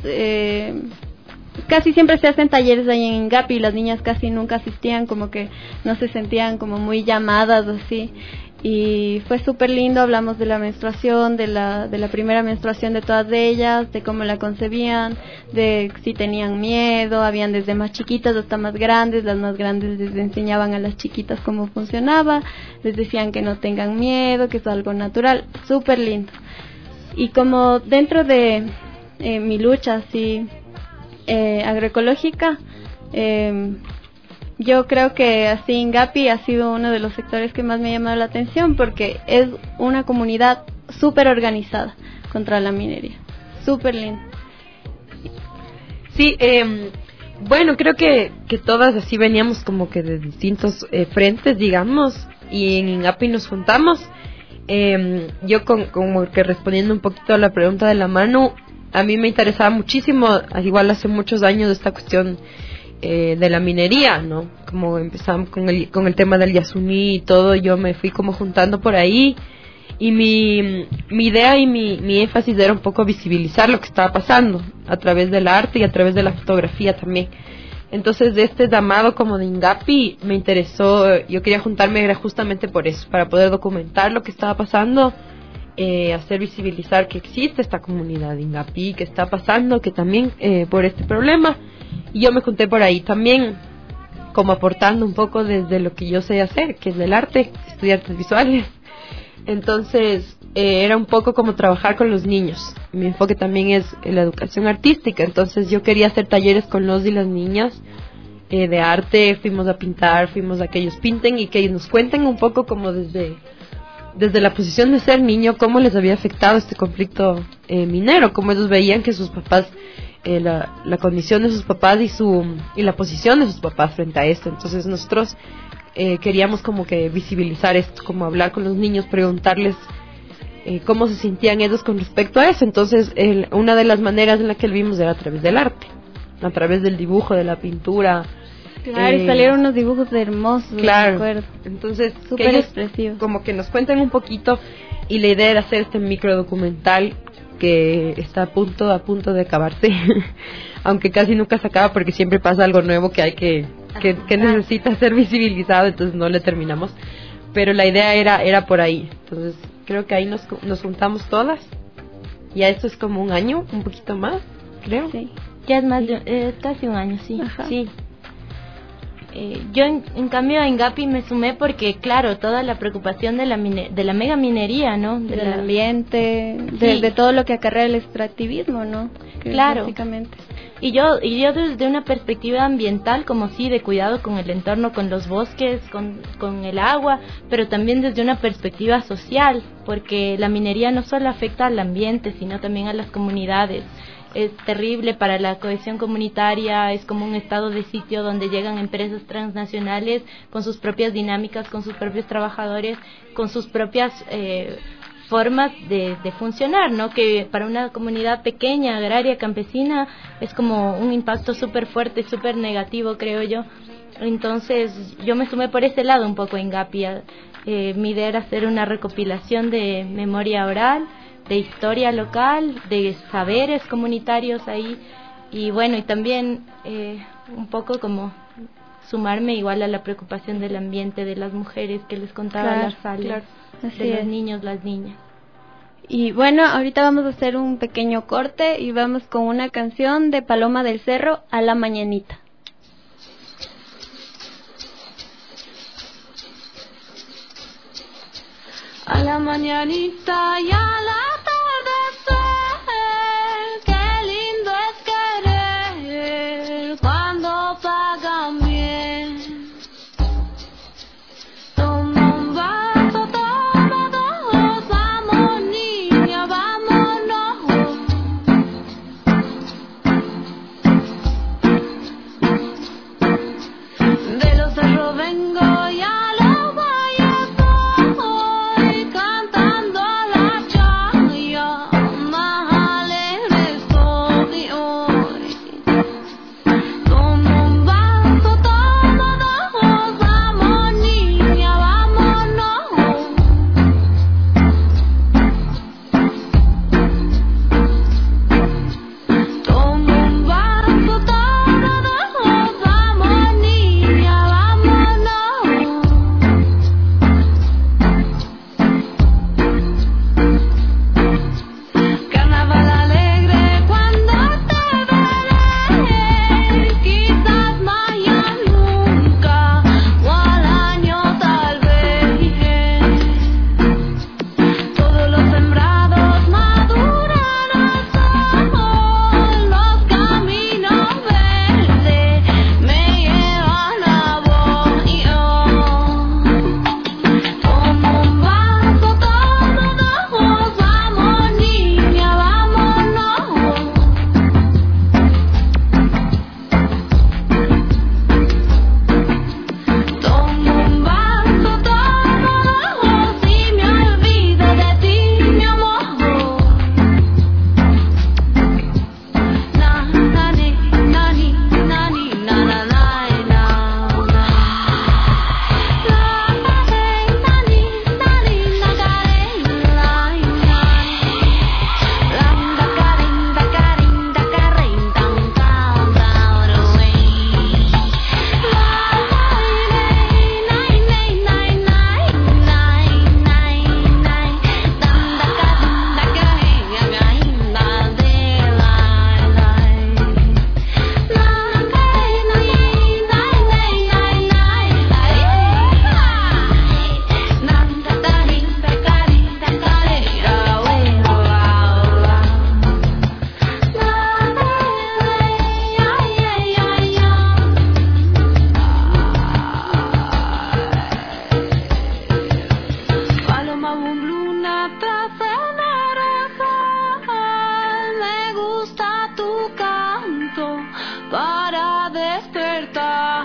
casi siempre se hacen talleres ahí en Ingapi y las niñas casi nunca asistían, como que no se sentían como muy llamadas así, y fue súper lindo. Hablamos de la menstruación, de la primera menstruación de todas ellas, de cómo la concebían, de si tenían miedo, habían desde más chiquitas hasta más grandes. Las más grandes les enseñaban a las chiquitas cómo funcionaba, les decían que no tengan miedo, que es algo natural, súper lindo. Y como dentro de mi lucha así agroecológica, yo creo que así Ingapi ha sido uno de los sectores que más me ha llamado la atención porque es una comunidad súper organizada contra la minería, súper linda. Sí, bueno, creo que todas así veníamos como que de distintos frentes, digamos, y en Ingapi nos juntamos. Yo como que respondiendo un poquito a la pregunta de la Manu, a mí me interesaba muchísimo, igual hace muchos años, esta cuestión de la minería, ¿no? Como empezamos con el tema del Yasuní y todo, yo me fui como juntando por ahí y mi idea y mi énfasis era un poco visibilizar lo que estaba pasando a través del arte y a través de la fotografía también. Entonces, de este llamado como de Ingapi me interesó, yo quería juntarme, era justamente por eso, para poder documentar lo que estaba pasando, hacer visibilizar que existe esta comunidad de Ingapi, que está pasando, que también por este problema, y yo me junté por ahí también, como aportando un poco desde lo que yo sé hacer, que es del arte, estudiar artes visuales. Entonces, era un poco como trabajar con los niños. Mi enfoque también es la educación artística, entonces yo quería hacer talleres con los y las niñas de arte. Fuimos a pintar, fuimos a que ellos pinten y que ellos nos cuenten un poco como desde la posición de ser niño, cómo les había afectado este conflicto minero, cómo ellos veían que sus papás, la condición de sus papás y la posición de sus papás frente a esto. Entonces nosotros queríamos como que visibilizar esto, como hablar con los niños, preguntarles cómo se sentían ellos con respecto a eso. Entonces una de las maneras en la que lo vimos era a través del arte, a través del dibujo, de la pintura. Claro, y salieron unos dibujos hermosos, claro. Me acuerdo. Entonces, súper expresivos. Como que nos cuenten un poquito, y la idea era hacer este microdocumental que está a punto de acabarse, aunque casi nunca se acaba porque siempre pasa algo nuevo que hay que necesita ser visibilizado, entonces no le terminamos. Pero la idea era por ahí. Entonces, creo que ahí nos juntamos todas. Ya esto es como un año, un poquito más, creo. Sí. Ya es más de casi un año, sí. Ajá. Sí. Yo en cambio a Ingapi me sumé porque claro, toda la preocupación de la mega minería, ¿no? Del ambiente, sí. de todo lo que acarrea el extractivismo, ¿no? Que claro. Básicamente. Y yo desde una perspectiva ambiental, como sí, de cuidado con el entorno, con los bosques, con el agua, pero también desde una perspectiva social, porque la minería no solo afecta al ambiente, sino también a las comunidades. Es terrible para la cohesión comunitaria, es como un estado de sitio donde llegan empresas transnacionales con sus propias dinámicas, con sus propios trabajadores, con sus propias formas de funcionar, ¿no? Que para una comunidad pequeña, agraria, campesina, es como un impacto súper fuerte, súper negativo, creo yo. Entonces, yo me sumé por ese lado un poco en Ingapi. Mi idea era hacer una recopilación de memoria oral, de historia local, de saberes comunitarios ahí, y bueno, y también un poco como sumarme igual a la preocupación del ambiente de las mujeres que les contaba las salas, de los niños, las niñas. Y bueno, ahorita vamos a hacer un pequeño corte y vamos con una canción de Paloma del Cerro, A la Mañanita. A la mañanita y a la atardecer, qué lindo es querer cuando pagan bien. Toma un vaso, toma dos, vamos niña, vámonos. De los cerros vengo y a los valles voy, cantando la charanga. para despertar.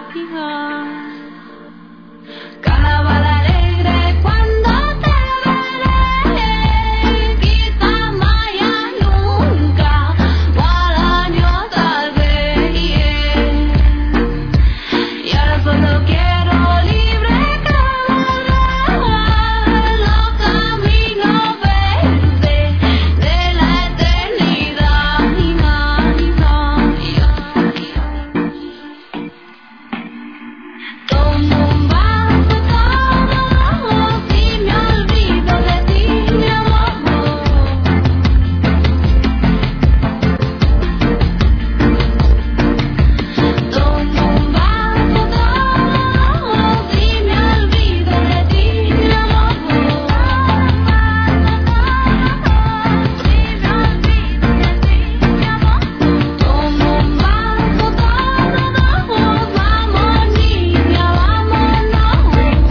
Carnaval alegre cuando te veré, quizá mañana nunca, o al año tal vez. Y ahora solo quiero libre cabalgar los caminos verdes de la eternidad. Tomo un vaso todos y me olvido de ti, mi amor. Tomo un vaso todos y me olvido de ti, mi amor. Tomo un vaso todos, vamos niña, vámonos.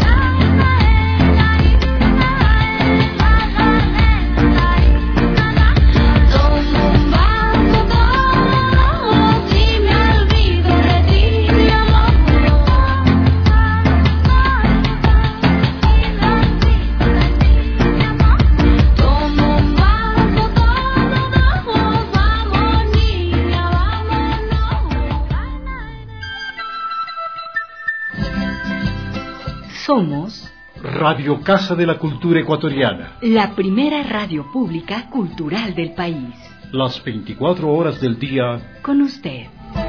Tomo un vaso todos y me olvido de ti, mi amor. Tomo un vaso todos, vamos niña, vámonos. Somos Radio Casa de la Cultura Ecuatoriana. la primera radio pública cultural del país. Las 24 horas del día. Con usted.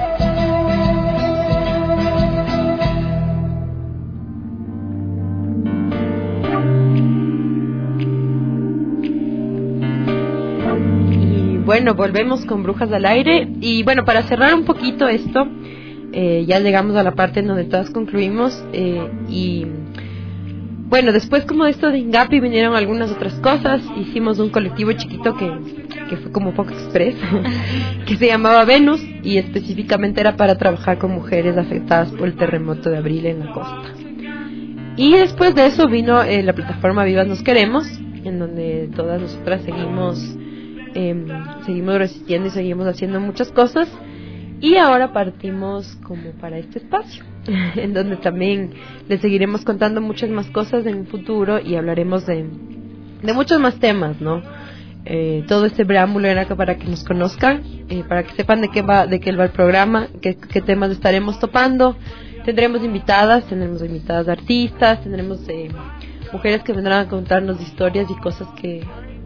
Y bueno, volvemos con Brujas al Aire. Y bueno, para cerrar un poquito esto, ya llegamos a la parte en donde todas concluimos. Y bueno, después como de esto de Ingapi vinieron algunas otras cosas. Hicimos un colectivo chiquito que fue como poco express, que se llamaba Venus, y específicamente era para trabajar con mujeres afectadas por el terremoto de abril en la costa. Y después de eso vino la plataforma Vivas Nos Queremos, en donde todas nosotras seguimos resistiendo y seguimos haciendo muchas cosas. Y ahora partimos como para este espacio, en donde también les seguiremos contando muchas más cosas en un futuro y hablaremos de muchos más temas, ¿no? Todo este preámbulo era para que nos conozcan, para que sepan de qué va el programa, qué temas estaremos topando. Tendremos invitadas artistas, tendremos mujeres que vendrán a contarnos historias y cosas que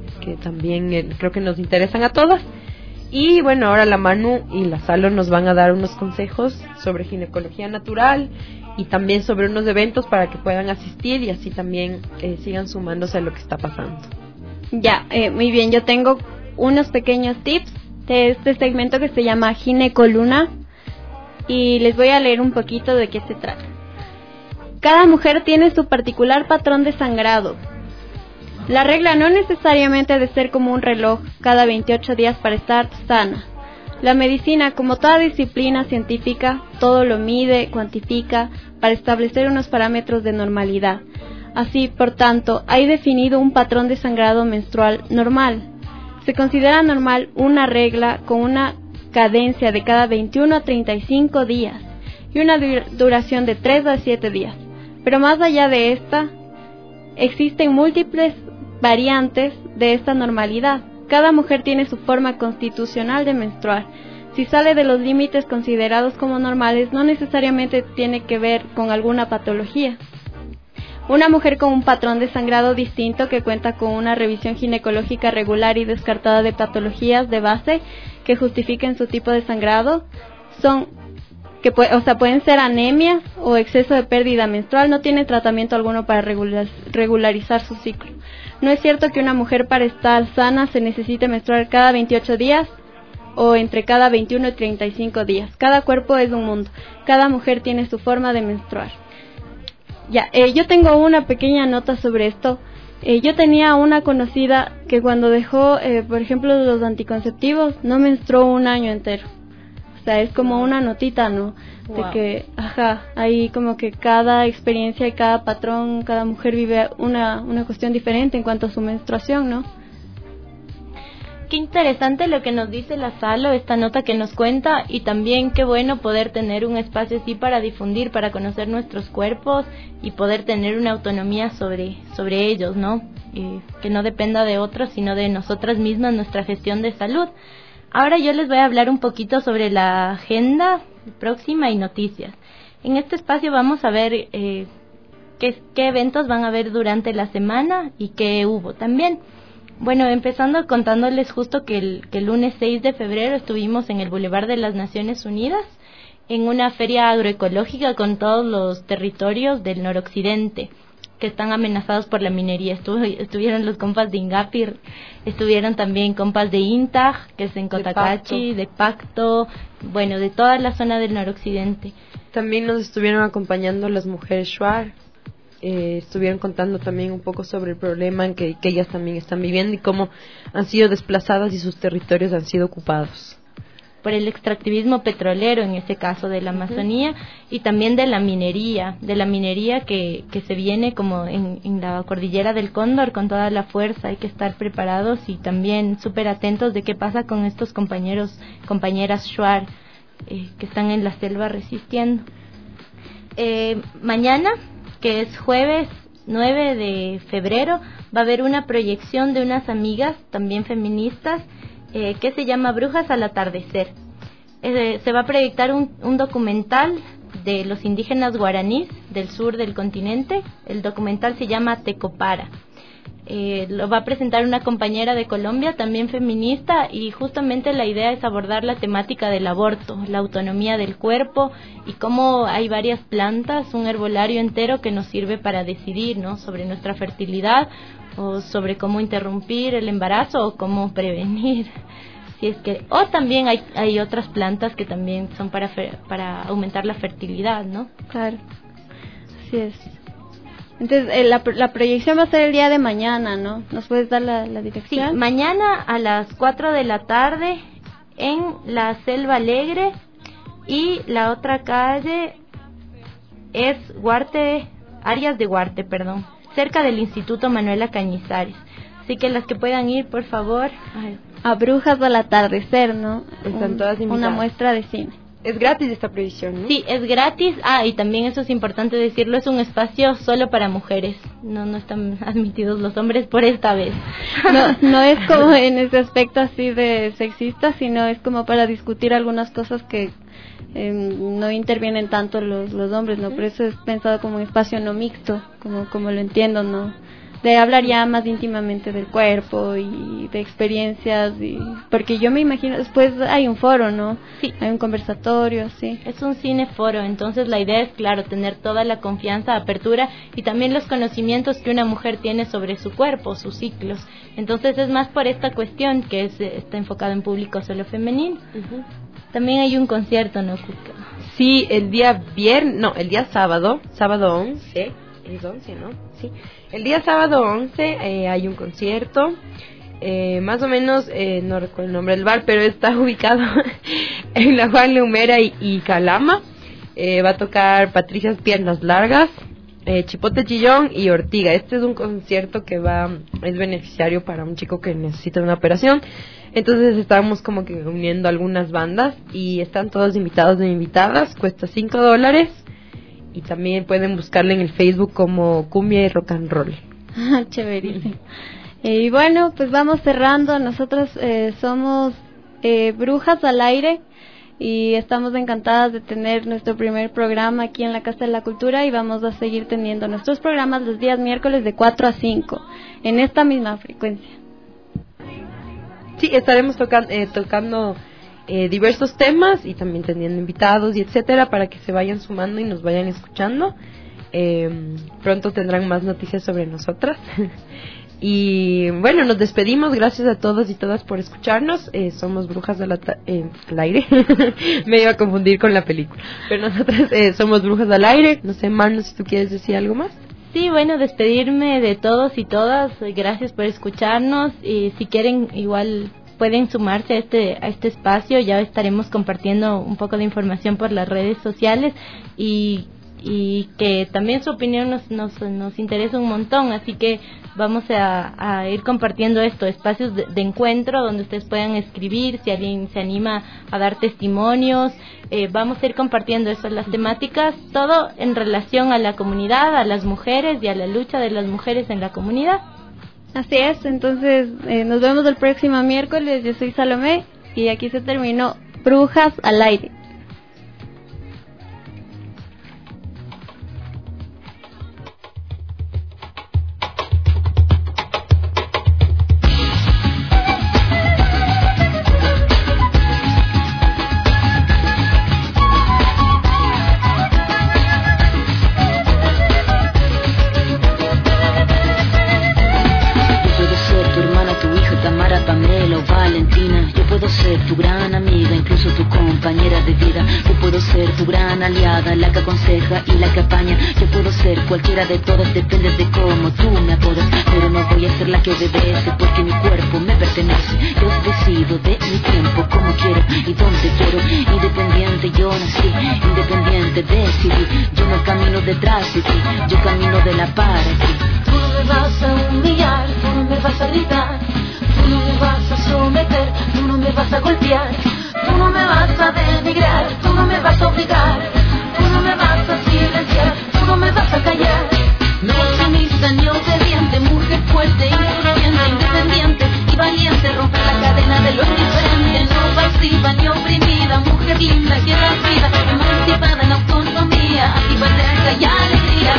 también creo que nos interesan a todas. Y bueno, ahora la Manu y la Salo nos van a dar unos consejos sobre ginecología natural y también sobre unos eventos para que puedan asistir y así también sigan sumándose a lo que está pasando. Ya, muy bien, yo tengo unos pequeños tips de este segmento que se llama Ginecoluna y les voy a leer un poquito de qué se trata. Cada mujer tiene su particular patrón de sangrado. La regla no necesariamente ha de ser como un reloj cada 28 días para estar sana. La medicina, como toda disciplina científica, todo lo mide, cuantifica para establecer unos parámetros de normalidad. Así, por tanto, hay definido un patrón de sangrado menstrual normal. Se considera normal una regla con una cadencia de cada 21 a 35 días y una duración de 3 a 7 días. Pero más allá de esta, existen múltiples variantes de esta normalidad. Cada mujer tiene su forma constitucional de menstruar. Si sale de los límites considerados como normales, no necesariamente tiene que ver con alguna patología. Una mujer con un patrón de sangrado distinto que cuenta con una revisión ginecológica regular y descartada de patologías de base que justifiquen su tipo de sangrado pueden ser anemia o exceso de pérdida menstrual, no tiene tratamiento alguno para regularizar su ciclo. No es cierto que una mujer para estar sana se necesite menstruar cada 28 días o entre cada 21 y 35 días. Cada cuerpo es un mundo. Cada mujer tiene su forma de menstruar. Yo tengo una pequeña nota sobre esto. Yo tenía una conocida que cuando dejó, por ejemplo, los anticonceptivos, no menstruó un año entero. O sea, es como una notita, ¿no? Wow. De que, ahí como que cada experiencia y cada patrón, cada mujer vive una cuestión diferente en cuanto a su menstruación, ¿no? qué interesante lo que nos dice la Salo, esta nota que nos cuenta, y también qué bueno poder tener un espacio así para difundir, para conocer nuestros cuerpos y poder tener una autonomía sobre ellos, ¿no? Que no dependa de otros, sino de nosotras mismas, nuestra gestión de salud. Ahora yo les voy a hablar un poquito sobre la agenda próxima y noticias. En este espacio vamos a ver qué eventos van a haber durante la semana y qué hubo también. Bueno, empezando contándoles justo que el lunes 6 de febrero estuvimos en el Boulevard de las Naciones Unidas en una feria agroecológica con todos los territorios del noroccidente que están amenazados por la minería. Estuvieron los compas de Ingapir, estuvieron también compas de INTAG, que es en Cotacachi, de Pacto, bueno, de toda la zona del noroccidente. También nos estuvieron acompañando las mujeres Shuar. Estuvieron contando también un poco sobre el problema en que ellas también están viviendo y cómo han sido desplazadas y sus territorios han sido ocupados por el extractivismo petrolero, en ese caso de la Amazonía, y también de la minería que se viene como en la cordillera del Cóndor con toda la fuerza. Hay que estar preparados y también súper atentos de qué pasa con estos compañeras Shuar que están en la selva resistiendo. Mañana, que es jueves 9 de febrero, va a haber una proyección de unas amigas también feministas que se llama Brujas al Atardecer. Se va a proyectar un documental de los indígenas guaraníes del sur del continente. El documental se llama Tecopara. Lo va a presentar una compañera de Colombia, también feminista, y justamente la idea es abordar la temática del aborto, la autonomía del cuerpo y cómo hay varias plantas, un herbolario entero que nos sirve para decidir, ¿no?, sobre nuestra fertilidad o sobre cómo interrumpir el embarazo o cómo prevenir. O también hay otras plantas que también son para aumentar la fertilidad, ¿no? Claro, así es. Entonces, la proyección va a ser el día de mañana, ¿no? ¿Nos puedes dar la dirección? Sí, mañana a las 4 de la tarde en la Selva Alegre, y la otra calle es Arias de Huarte, cerca del Instituto Manuela Cañizares. Así que las que puedan ir, por favor. A Brujas al Atardecer, ¿no? Están todas invitadas. Una muestra de cine. Es gratis esta proyección, ¿no? Sí, es gratis. Y también eso es importante decirlo, es un espacio solo para mujeres. No están admitidos los hombres por esta vez. No es como en ese aspecto así de sexista, sino es como para discutir algunas cosas que no intervienen tanto los hombres, ¿no? Por eso es pensado como un espacio no mixto, como lo entiendo, ¿no? De hablar ya más íntimamente del cuerpo y de experiencias, porque yo me imagino, después hay un foro, ¿no? Sí. Hay un conversatorio, sí. Es un cineforo, entonces la idea es, claro, tener toda la confianza, apertura y también los conocimientos que una mujer tiene sobre su cuerpo, sus ciclos. Entonces es más por esta cuestión que está enfocado en público solo femenino. Uh-huh. También hay un concierto, ¿no, Cuca? Sí, el día sábado 11, es 11, ¿no? Sí. El día sábado 11 hay un concierto, más o menos, no recuerdo el nombre del bar, pero está ubicado en la Juan Lumera y Calama. Va a tocar Patricias Piernas Largas, Chipote Chillón y Ortiga. Este es un concierto que es beneficiario para un chico que necesita una operación. Entonces estamos como que uniendo algunas bandas y están todos invitados e invitadas. Cuesta $5. Y también pueden buscarle en el Facebook como Cumbia y Rock and Roll. Chéverísimo. Y bueno, pues vamos cerrando. Nosotros somos Brujas al Aire y estamos encantadas de tener nuestro primer programa aquí en la Casa de la Cultura, y vamos a seguir teniendo nuestros programas los días miércoles de 4 a 5 en esta misma frecuencia. Sí, estaremos tocando diversos temas y también teniendo invitados y etcétera, para que se vayan sumando y nos vayan escuchando. Pronto tendrán más noticias sobre nosotras. Y bueno, nos despedimos. Gracias a todos y todas por escucharnos. Somos Brujas al Aire. Me iba a confundir con la película, pero nosotras somos Brujas al Aire. No sé, Manu, si tú quieres decir algo más. Sí, bueno, despedirme de todos y todas. Gracias por escucharnos, y si quieren igual pueden sumarse a este espacio. Ya estaremos compartiendo un poco de información por las redes sociales, y y que también su opinión nos interesa un montón, así que vamos a ir compartiendo espacios de encuentro donde ustedes puedan escribir, si alguien se anima a dar testimonios, vamos a ir compartiendo las temáticas, todo en relación a la comunidad, a las mujeres y a la lucha de las mujeres en la comunidad. Así es, entonces nos vemos el próximo miércoles. Yo soy Salomé y aquí se terminó Brujas al Aire. Tu gran amiga, incluso tu compañera de vida. Yo puedo ser tu gran aliada, la que aconseja y la que apaña. Yo puedo ser cualquiera de todas, depende de cómo tú me apodas. Pero no voy a ser la que obedece, porque mi cuerpo me pertenece. Yo decido de mi tiempo, como quiero y donde quiero. Independiente yo nací, independiente decidí. Yo no camino detrás de ti, yo camino de la para ti. Tú no me vas a humillar, tú no me vas a gritar, tú no me vas a someter, tú no me vas a golpear, tú no me vas a denigrar, tú no me vas a obligar, tú no me vas a silenciar, tú no me vas a callar. No sumisa ni obediente, mujer fuerte, influyente, independiente y valiente, romper la cadena de lo indiferente, no pasiva ni oprimida, mujer linda que da vida, emancipada en autonomía, activa, cerca y alegría.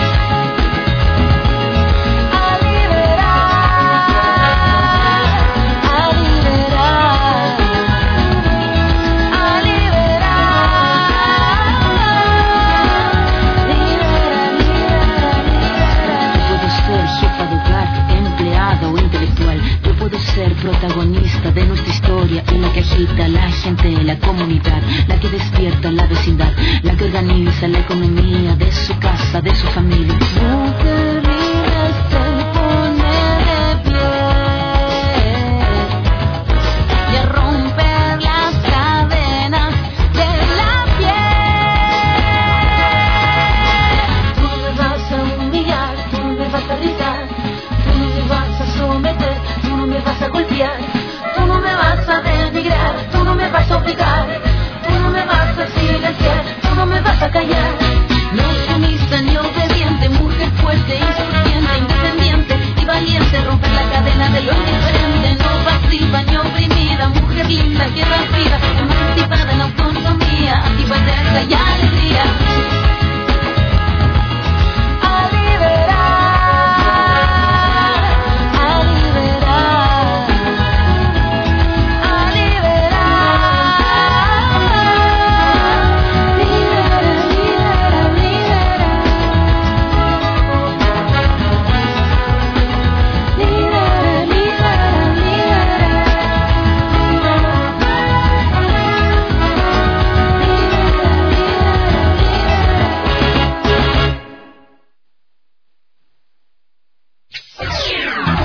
Ser protagonista de nuestra historia, en la que agita a la gente, la comunidad, la que despierta la vecindad, la que organiza la economía de su casa, de su familia. Mujer.